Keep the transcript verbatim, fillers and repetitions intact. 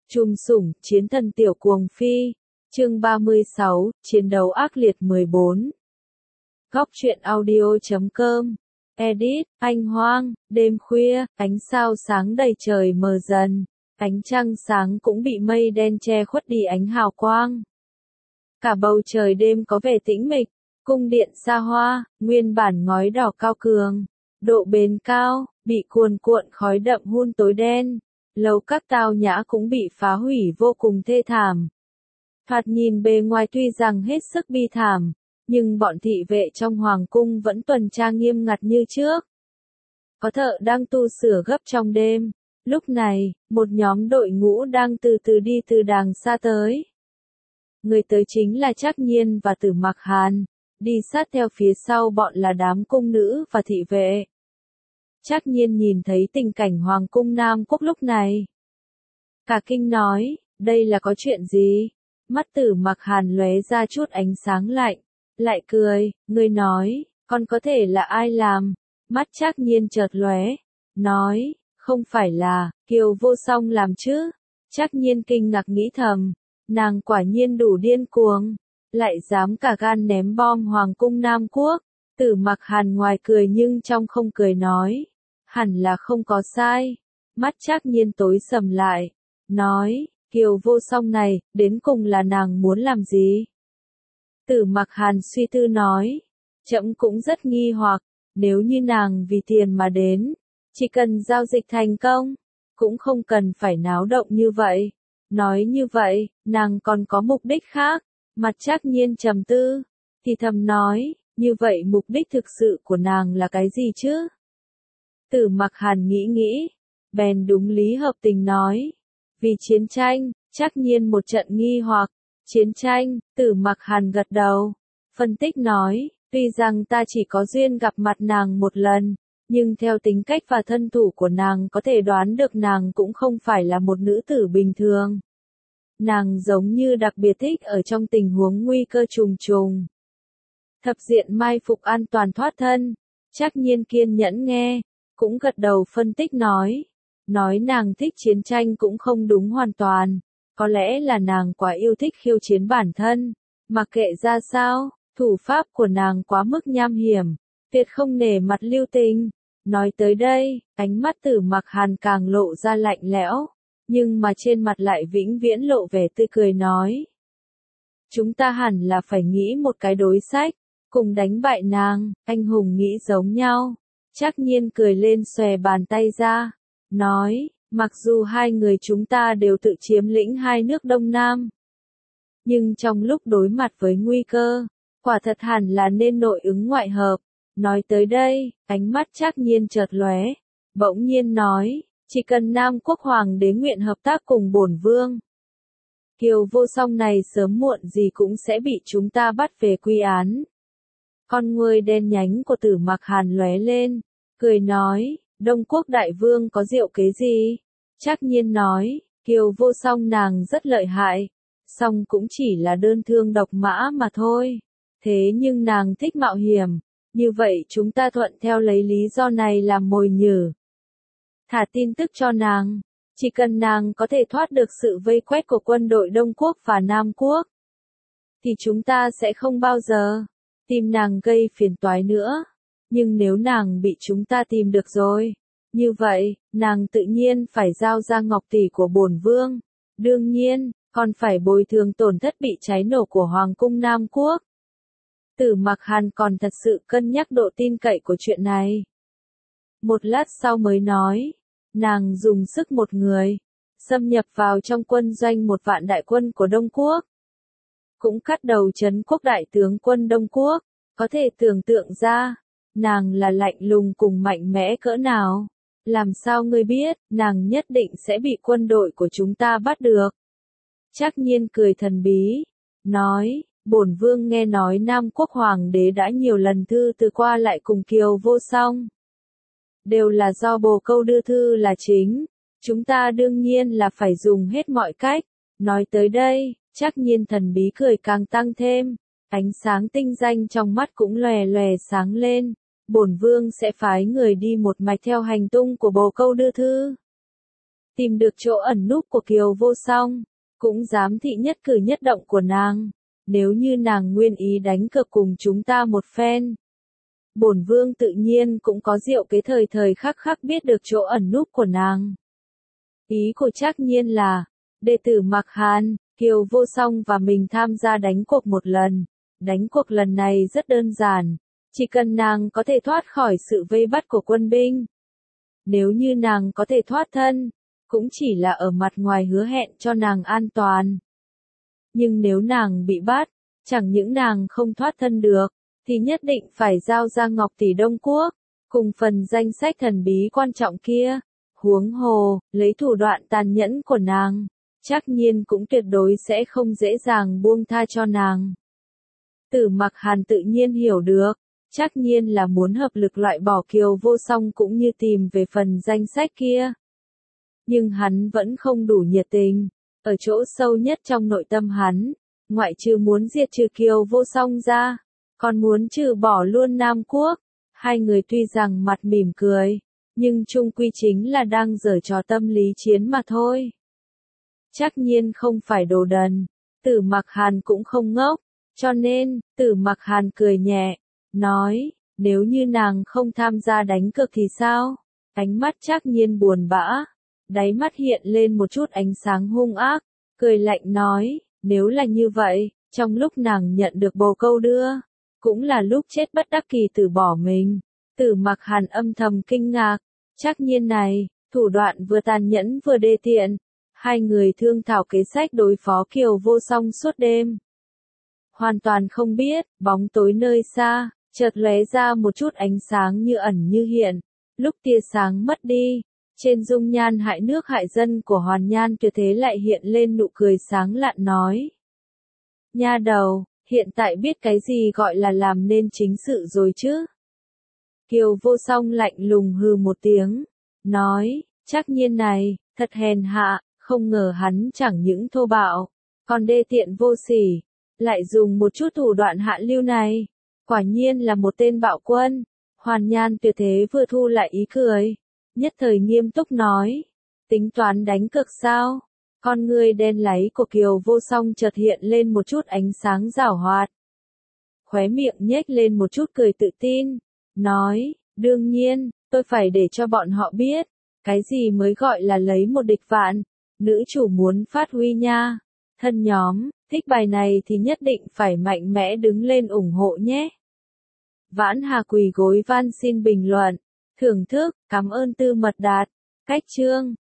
Trùm sủng, chiến thần tiểu cuồng phi. Chương ba mươi sáu, chiến đấu ác liệt mười bốn. Góc truyện audio chấm com. Edit, Anh Hoang, đêm khuya, ánh sao sáng đầy trời mờ dần, ánh trăng sáng cũng bị mây đen che khuất đi ánh hào quang. Cả bầu trời đêm có vẻ tĩnh mịch, cung điện xa hoa, nguyên bản ngói đỏ cao cường, độ bền cao, bị cuồn cuộn khói đậm hun tối đen. Lầu các tao nhã cũng bị phá hủy vô cùng thê thảm. Thoạt nhìn bề ngoài tuy rằng hết sức bi thảm, nhưng bọn thị vệ trong hoàng cung vẫn tuần tra nghiêm ngặt như trước. Có thợ đang tu sửa gấp trong đêm. Lúc này, một nhóm đội ngũ đang từ từ đi từ đàng xa tới. Người tới chính là Trác Nhiên và Tử Mặc Hàn, đi sát theo phía sau bọn là đám cung nữ và thị vệ. Trác Nhiên nhìn thấy tình cảnh hoàng cung Nam Quốc lúc này. Cả kinh nói, đây là có chuyện gì? Mắt Tử Mặc Hàn lóe ra chút ánh sáng lạnh, lại cười, người nói, còn có thể là ai làm? Mắt Trác Nhiên chợt lóe, nói, không phải là, Kiều Vô Song làm chứ? Trác Nhiên kinh ngạc nghĩ thầm, nàng quả nhiên đủ điên cuồng, lại dám cả gan ném bom hoàng cung Nam Quốc. Tử Mặc Hàn ngoài cười nhưng trong không cười nói, hẳn là không có sai. Mắt Trác Nhiên tối sầm lại, nói, Kiều Vô Song này, đến cùng là nàng muốn làm gì? Tử Mặc Hàn suy tư nói, trẫm cũng rất nghi hoặc, nếu như nàng vì tiền mà đến, chỉ cần giao dịch thành công, cũng không cần phải náo động như vậy. Nói như vậy, nàng còn có mục đích khác. Mặt Trác Nhiên trầm tư, thì thầm nói, như vậy mục đích thực sự của nàng là cái gì chứ? Tử Mặc Hàn nghĩ nghĩ, bèn đúng lý hợp tình nói, vì chiến tranh. Trác Nhiên một trận nghi hoặc, chiến tranh. Tử Mặc Hàn gật đầu, phân tích nói, tuy rằng ta chỉ có duyên gặp mặt nàng một lần, nhưng theo tính cách và thân thủ của nàng có thể đoán được nàng cũng không phải là một nữ tử bình thường. Nàng giống như đặc biệt thích ở trong tình huống nguy cơ trùng trùng. Thập diện mai phục an toàn thoát thân. Trác Nhiên kiên nhẫn nghe, cũng gật đầu phân tích nói. Nói nàng thích chiến tranh cũng không đúng hoàn toàn. Có lẽ là nàng quá yêu thích khiêu chiến bản thân. Mặc kệ ra sao, thủ pháp của nàng quá mức nham hiểm, tuyệt không nể mặt lưu tình. Nói tới đây, ánh mắt Tử Mặc Hàn càng lộ ra lạnh lẽo, nhưng mà trên mặt lại vĩnh viễn lộ vẻ tươi cười nói. Chúng ta hẳn là phải nghĩ một cái đối sách, cùng đánh bại nàng. Anh hùng nghĩ giống nhau. Trác Nhiên cười lên xòe bàn tay ra, nói, mặc dù hai người chúng ta đều tự chiếm lĩnh hai nước Đông Nam, nhưng trong lúc đối mặt với nguy cơ, quả thật hẳn là nên nội ứng ngoại hợp. Nói tới đây, ánh mắt Trác Nhiên chợt lóe, bỗng nhiên nói, chỉ cần Nam Quốc Hoàng đế nguyện hợp tác cùng bổn vương, Kiều Vô Song này sớm muộn gì cũng sẽ bị chúng ta bắt về quy án. Con ngươi đen nhánh của Tử Mặc Hàn lóe lên, cười nói, Đông Quốc Đại Vương có diệu kế gì? Trác Nhiên nói, Kiều Vô Song nàng rất lợi hại, song cũng chỉ là đơn thương độc mã mà thôi. Thế nhưng nàng thích mạo hiểm, như vậy chúng ta thuận theo lấy lý do này làm mồi nhử. Thả tin tức cho nàng, chỉ cần nàng có thể thoát được sự vây quét của quân đội Đông Quốc và Nam Quốc, thì chúng ta sẽ không bao giờ tìm nàng gây phiền toái nữa. Nhưng nếu nàng bị chúng ta tìm được rồi, như vậy, nàng tự nhiên phải giao ra ngọc tỷ của bổn vương. Đương nhiên, còn phải bồi thường tổn thất bị cháy nổ của Hoàng cung Nam Quốc. Tử Mặc Hàn còn thật sự cân nhắc độ tin cậy của chuyện này. Một lát sau mới nói, nàng dùng sức một người, xâm nhập vào trong quân doanh một vạn đại quân của Đông Quốc. Cũng cắt đầu trấn quốc đại tướng quân Đông Quốc, có thể tưởng tượng ra, nàng là lạnh lùng cùng mạnh mẽ cỡ nào. Làm sao ngươi biết, nàng nhất định sẽ bị quân đội của chúng ta bắt được? Trác Nhiên cười thần bí, nói, bổn vương nghe nói Nam Quốc Hoàng đế đã nhiều lần thư từ qua lại cùng Kiều Vô Song. Đều là do bồ câu đưa thư là chính, chúng ta đương nhiên là phải dùng hết mọi cách. Nói tới đây, Trác Nhiên thần bí cười càng tăng thêm, ánh sáng tinh danh trong mắt cũng lòe lòe sáng lên. Bổn vương sẽ phái người đi một mạch theo hành tung của bồ câu đưa thư, tìm được chỗ ẩn núp của Kiều Vô Song, cũng giám thị nhất cử nhất động của nàng. Nếu như nàng nguyên ý đánh cược cùng chúng ta một phen, bổn vương tự nhiên cũng có diệu kế thời thời khắc khắc biết được chỗ ẩn núp của nàng. Ý của Trác Nhiên là, đệ tử Mạc Hàn, Kiều Vô Song và mình tham gia đánh cuộc một lần. Đánh cuộc lần này rất đơn giản, chỉ cần nàng có thể thoát khỏi sự vây bắt của quân binh. Nếu như nàng có thể thoát thân, cũng chỉ là ở mặt ngoài hứa hẹn cho nàng an toàn. Nhưng nếu nàng bị bắt, chẳng những nàng không thoát thân được, thì nhất định phải giao ra Ngọc Tỷ Đông Quốc, cùng phần danh sách thần bí quan trọng kia. Huống hồ, lấy thủ đoạn tàn nhẫn của nàng, Trác Nhiên cũng tuyệt đối sẽ không dễ dàng buông tha cho nàng. Tử Mặc Hàn tự nhiên hiểu được, Trác Nhiên là muốn hợp lực loại bỏ Kiều Vô Song cũng như tìm về phần danh sách kia. Nhưng hắn vẫn không đủ nhiệt tình, ở chỗ sâu nhất trong nội tâm hắn, ngoại trừ muốn diệt trừ Kiều Vô Song ra, còn muốn trừ bỏ luôn Nam Quốc. Hai người tuy rằng mặt mỉm cười, nhưng chung quy chính là đang giở trò tâm lý chiến mà thôi. Trác Nhiên không phải đồ đần, Tử Mặc Hàn cũng không ngốc, cho nên, Tử Mặc Hàn cười nhẹ, nói, nếu như nàng không tham gia đánh cược thì sao? Ánh mắt Trác Nhiên buồn bã, đáy mắt hiện lên một chút ánh sáng hung ác, cười lạnh nói, nếu là như vậy, trong lúc nàng nhận được bồ câu đưa, cũng là lúc chết bất đắc kỳ từ bỏ mình. Tử Mặc Hàn âm thầm kinh ngạc, Trác Nhiên này, thủ đoạn vừa tàn nhẫn vừa đê tiện. Hai người thương thảo kế sách đối phó Kiều Vô Song suốt đêm. Hoàn toàn không biết, bóng tối nơi xa, chợt lóe ra một chút ánh sáng như ẩn như hiện. Lúc tia sáng mất đi, trên dung nhan hại nước hại dân của Hoàn Nhan Tuyệt Thế lại hiện lên nụ cười sáng lạn nói. Nha đầu, hiện tại biết cái gì gọi là làm nên chính sự rồi chứ? Kiều Vô Song lạnh lùng hừ một tiếng, nói, Trác Nhiên này, thật hèn hạ, không ngờ hắn chẳng những thô bạo, còn đê tiện vô sỉ, lại dùng một chút thủ đoạn hạ lưu này, quả nhiên là một tên bạo quân. Hoàn Nhan Tuyệt Thế vừa thu lại ý cười, nhất thời nghiêm túc nói, tính toán đánh cược sao? Con ngươi đen láy của Kiều Vô Song chợt hiện lên một chút ánh sáng giảo hoạt. Khóe miệng nhếch lên một chút cười tự tin, nói, đương nhiên, tôi phải để cho bọn họ biết, cái gì mới gọi là lấy một địch vạn, nữ chủ muốn phát huy nha. Thân nhóm, thích bài này thì nhất định phải mạnh mẽ đứng lên ủng hộ nhé. Vãn Hà quỳ gối van xin bình luận, thưởng thức, cảm ơn Tư Mật Đạt, cách chương.